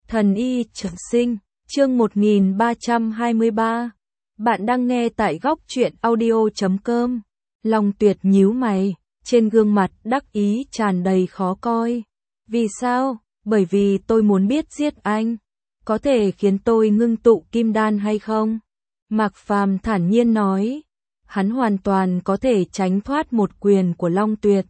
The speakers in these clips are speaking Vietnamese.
Thần y trường sinh, chương 1323. Bạn đang nghe tại góc truyện audio.com. Long Tuyệt nhíu mày, trên gương mặt đắc ý tràn đầy khó coi. Vì sao? Bởi vì tôi muốn biết giết anh. Có thể khiến tôi ngưng tụ kim đan hay không? Mạc Phàm thản nhiên nói. Hắn hoàn toàn có thể tránh thoát một quyền của Long Tuyệt.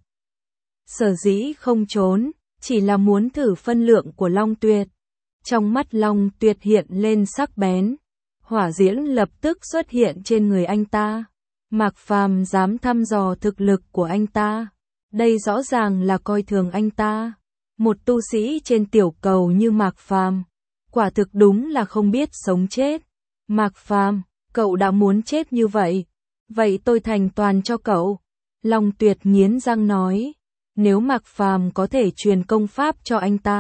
Sở dĩ không trốn, chỉ là muốn thử phân lượng của Long Tuyệt. Trong mắt Long Tuyệt hiện lên sắc bén, hỏa diễm lập tức xuất hiện trên người anh ta. Mạc Phàm dám thăm dò thực lực của anh ta, đây rõ ràng là coi thường anh ta. Một tu sĩ trên tiểu cầu như Mạc Phàm, quả thực đúng là không biết sống chết. Mạc Phàm, cậu đã muốn chết như vậy, vậy tôi thành toàn cho cậu. Long Tuyệt nghiến răng nói, nếu Mạc Phàm có thể truyền công pháp cho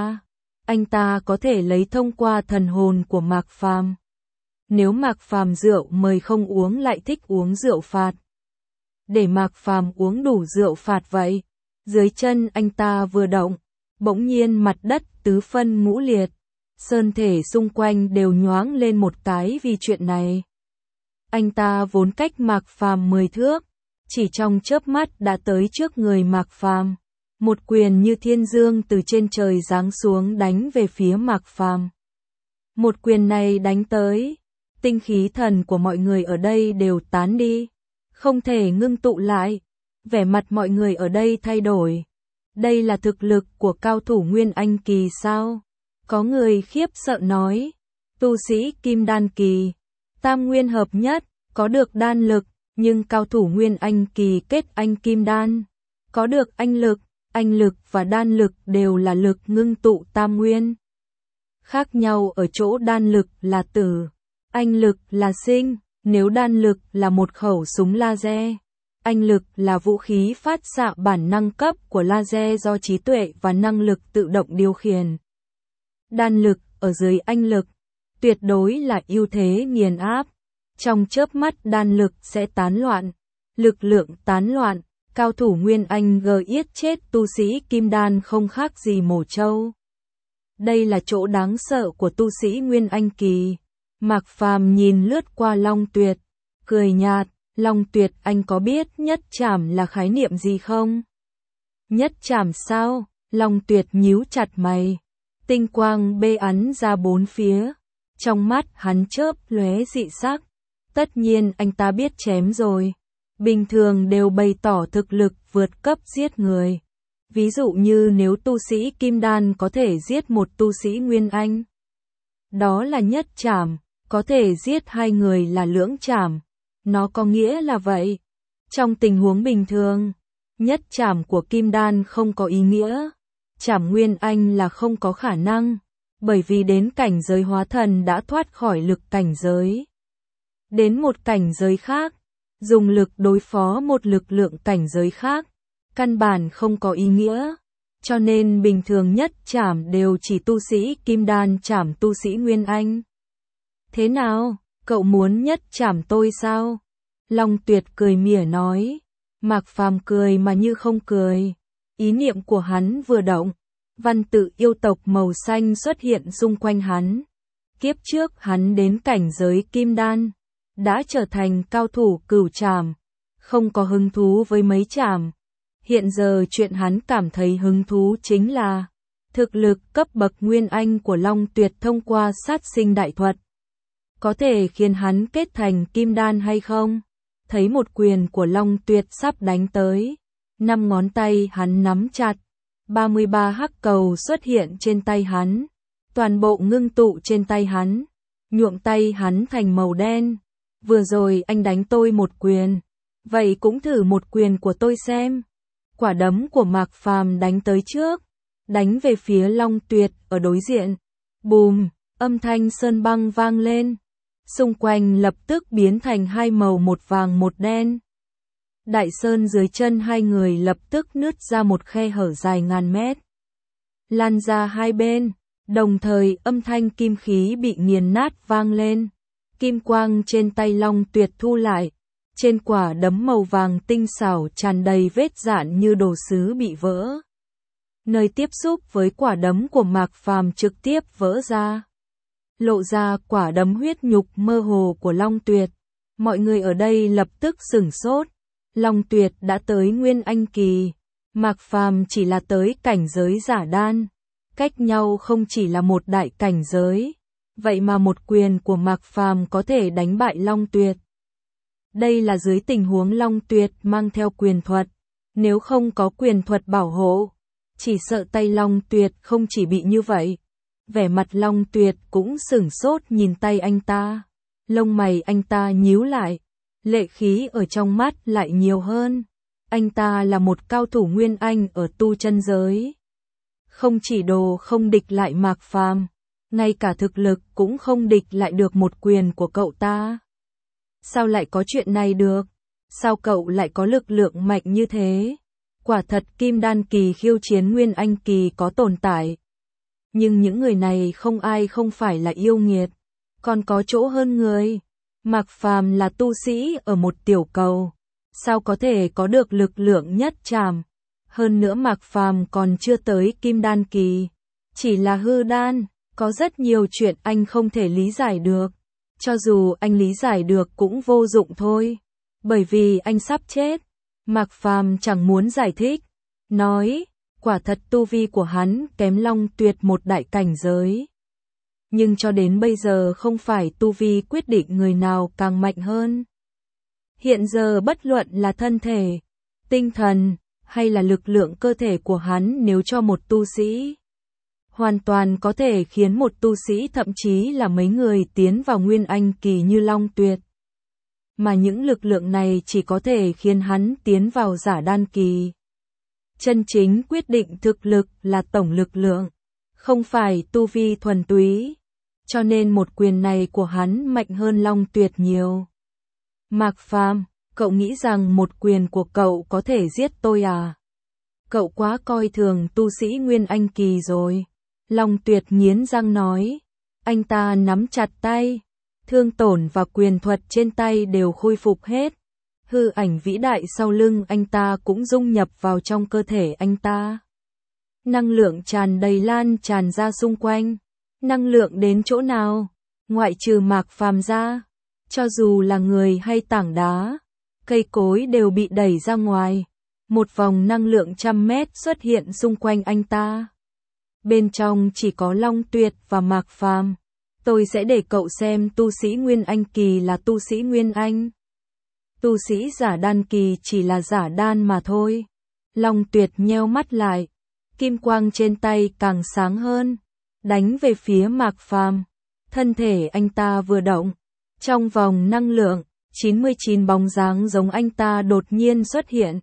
anh ta có thể lấy thông qua thần hồn của Mạc Phàm. Nếu Mạc Phàm rượu mời không uống lại thích uống rượu phạt, để Mạc Phàm uống đủ rượu phạt vậy. Dưới chân anh ta vừa động, bỗng nhiên mặt đất tứ phân ngũ liệt, sơn thể xung quanh đều nhoáng lên một cái vì chuyện này. Anh ta vốn cách Mạc Phàm 10 thước, chỉ trong chớp mắt đã tới trước người Mạc Phàm. Một quyền như thiên dương từ trên trời giáng xuống đánh về phía Mạc Phàm. Một quyền này đánh tới, tinh khí thần của mọi người ở đây đều tán đi, không thể ngưng tụ lại. Vẻ mặt mọi người ở đây thay đổi. Đây là thực lực của cao thủ Nguyên Anh kỳ sao? Có người khiếp sợ nói, tu sĩ Kim Đan kỳ, tam nguyên hợp nhất, có được đan lực, nhưng cao thủ Nguyên Anh kỳ kết anh Kim Đan, có được anh lực và đan lực đều là lực ngưng tụ tam nguyên. Khác nhau ở chỗ đan lực là tử, anh lực là sinh. Nếu đan lực là một khẩu súng laser, anh lực là vũ khí phát xạ bản năng cấp của laser do trí tuệ và năng lực tự động điều khiển. Đan lực ở dưới anh lực, tuyệt đối là ưu thế nghiền áp. Trong chớp mắt đan lực sẽ tán loạn, lực lượng tán loạn. Cao thủ Nguyên Anh giết chết tu sĩ Kim Đan không khác gì mổ trâu. Đây là chỗ đáng sợ của tu sĩ Nguyên Anh kỳ. Mạc Phàm nhìn lướt qua Long Tuyệt, cười nhạt, Long Tuyệt, anh có biết nhất trảm là khái niệm gì không? Nhất trảm sao? Long Tuyệt nhíu chặt mày, tinh quang bê ắn ra bốn phía, trong mắt hắn chớp lóe dị sắc. Tất nhiên anh ta biết chém rồi. Bình thường đều bày tỏ thực lực vượt cấp giết người. Ví dụ như nếu tu sĩ Kim Đan có thể giết một tu sĩ Nguyên Anh, đó là nhất trảm, có thể giết hai người là lưỡng trảm. Nó có nghĩa là vậy. Trong tình huống bình thường, nhất trảm của Kim Đan không có ý nghĩa. Trảm Nguyên Anh là không có khả năng, bởi vì đến cảnh giới hóa thần đã thoát khỏi lực cảnh giới. Đến một cảnh giới khác, dùng lực đối phó một lực lượng cảnh giới khác, căn bản không có ý nghĩa. Cho nên bình thường nhất trảm đều chỉ tu sĩ Kim Đan trảm tu sĩ Nguyên Anh. Thế nào, cậu muốn nhất trảm tôi sao? Long Tuyệt cười mỉa nói. Mạc Phàm cười mà như không cười. Ý niệm của hắn vừa động, văn tự yêu tộc màu xanh xuất hiện xung quanh hắn. Kiếp trước hắn đến cảnh giới Kim Đan, đã trở thành cao thủ cửu trảm, không có hứng thú với mấy trảm. Hiện giờ chuyện hắn cảm thấy hứng thú chính là thực lực cấp bậc Nguyên Anh của Long Tuyệt thông qua sát sinh đại thuật. Có thể khiến hắn kết thành Kim Đan hay không? Thấy một quyền của Long Tuyệt sắp đánh tới, 5 ngón tay hắn nắm chặt, 33 hắc cầu xuất hiện trên tay hắn, toàn bộ ngưng tụ trên tay hắn, nhuộm tay hắn thành màu đen. Vừa rồi anh đánh tôi một quyền, vậy cũng thử một quyền của tôi xem. Quả đấm của Mạc Phàm đánh tới trước, đánh về phía Long Tuyệt ở đối diện. Bùm, âm thanh sơn băng vang lên, xung quanh lập tức biến thành hai màu, một vàng một đen. Đại sơn dưới chân hai người lập tức nứt ra một khe hở dài ngàn mét, lan ra hai bên, đồng thời âm thanh kim khí bị nghiền nát vang lên. Kim quang trên tay Long Tuyệt thu lại, trên quả đấm màu vàng tinh xảo tràn đầy vết rạn như đồ sứ bị vỡ. nơi tiếp xúc với quả đấm của Mạc Phàm trực tiếp vỡ ra, lộ ra quả đấm huyết nhục mơ hồ của Long Tuyệt. Mọi người ở đây lập tức sửng sốt. Long Tuyệt đã tới Nguyên Anh kỳ, Mạc Phàm chỉ là tới cảnh giới giả đan, cách nhau không chỉ là một đại cảnh giới, vậy mà một quyền của Mạc Phàm có thể đánh bại Long Tuyệt. Đây là dưới tình huống Long Tuyệt mang theo quyền thuật, nếu không có quyền thuật bảo hộ, chỉ sợ tay Long Tuyệt không chỉ bị như vậy. Vẻ mặt Long Tuyệt cũng sửng sốt nhìn tay anh ta, lông mày anh ta nhíu lại, lệ khí ở trong mắt lại nhiều hơn. Anh ta là một cao thủ Nguyên Anh ở tu chân giới, không chỉ đồ không địch lại Mạc Phàm, ngay cả thực lực cũng không địch lại được một quyền của cậu ta. Sao lại có chuyện này được? Sao cậu lại có lực lượng mạnh như thế? Quả thật Kim Đan kỳ khiêu chiến Nguyên Anh kỳ có tồn tại. Nhưng những người này không ai không phải là yêu nghiệt, còn có chỗ hơn người. Mạc Phàm là tu sĩ ở một tiểu cầu, sao có thể có được lực lượng nhất trảm? Hơn nữa Mạc Phàm còn chưa tới Kim Đan kỳ, chỉ là hư đan, có rất nhiều chuyện anh không thể lý giải được. Cho dù anh lý giải được cũng vô dụng thôi, bởi vì anh sắp chết. Mạc Phàm chẳng muốn giải thích, nói, quả thật tu vi của hắn kém Long Tuyệt một đại cảnh giới. Nhưng cho đến bây giờ không phải tu vi quyết định người nào càng mạnh hơn. Hiện giờ bất luận là thân thể, tinh thần, hay là lực lượng cơ thể của hắn nếu cho một tu sĩ, hoàn toàn có thể khiến một tu sĩ thậm chí là mấy người tiến vào Nguyên Anh kỳ như Long Tuyệt. Mà những lực lượng này chỉ có thể khiến hắn tiến vào giả đan kỳ. Chân chính quyết định thực lực là tổng lực lượng, không phải tu vi thuần túy. Cho nên một quyền này của hắn mạnh hơn Long Tuyệt nhiều. Mạc Phàm, cậu nghĩ rằng một quyền của cậu có thể giết tôi à? Cậu quá coi thường tu sĩ Nguyên Anh kỳ rồi. Long Tuyệt nghiến răng nói. Anh ta nắm chặt tay, thương tổn và quyền thuật trên tay đều khôi phục hết. Hư ảnh vĩ đại sau lưng anh ta cũng dung nhập vào trong cơ thể anh ta. Năng lượng tràn đầy lan tràn ra xung quanh. Năng lượng đến chỗ nào? Ngoại trừ Mạc Phàm ra, cho dù là người hay tảng đá, cây cối đều bị đẩy ra ngoài. Một vòng năng lượng 100 mét xuất hiện xung quanh anh ta. Bên trong chỉ có Long Tuyệt và Mạc Phàm. Tôi sẽ để cậu xem tu sĩ Nguyên Anh kỳ là tu sĩ Nguyên Anh. Tu sĩ giả đan kỳ chỉ là giả đan mà thôi. Long Tuyệt nheo mắt lại, kim quang trên tay càng sáng hơn, đánh về phía Mạc Phàm. Thân thể anh ta vừa động, trong vòng năng lượng, 99 bóng dáng giống anh ta đột nhiên xuất hiện,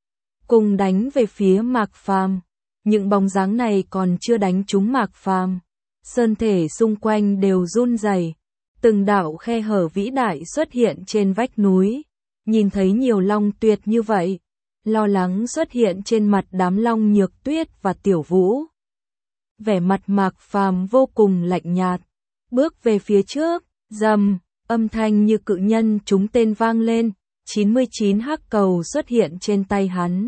cùng đánh về phía Mạc Phàm. Những bóng dáng này còn chưa đánh trúng Mạc Phàm, sơn thể xung quanh đều run rẩy, từng đạo khe hở vĩ đại xuất hiện trên vách núi. Nhìn thấy nhiều Long Tuyệt như vậy, lo lắng xuất hiện trên mặt đám Long Nhược Tuyết và Tiểu Vũ. Vẻ mặt Mạc Phàm vô cùng lạnh nhạt, bước về phía trước, rầm, âm thanh như cự nhân trúng tên vang lên, 99 hắc cầu xuất hiện trên tay hắn.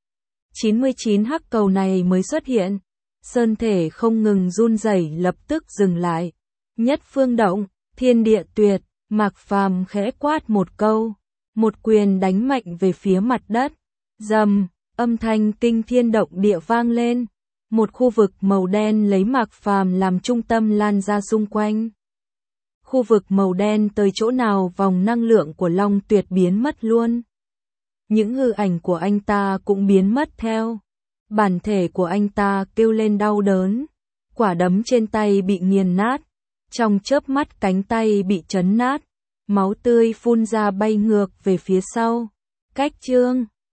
99 hắc cầu này mới xuất hiện, sơn thể không ngừng run rẩy lập tức dừng lại. Nhất phương động, thiên địa tuyệt, Mạc Phàm khẽ quát một câu, một quyền đánh mạnh về phía mặt đất. Rầm, âm thanh kinh thiên động địa vang lên. Một khu vực màu đen lấy Mạc Phàm làm trung tâm lan ra xung quanh. Khu vực màu đen tới chỗ nào vòng năng lượng của Long Tuyệt biến mất luôn. Những hư ảnh của anh ta cũng biến mất theo. Bản thể của anh ta kêu lên đau đớn. Quả đấm trên tay bị nghiền nát. Trong chớp mắt cánh tay bị chấn nát. Máu tươi phun ra bay ngược về phía sau. Cách chương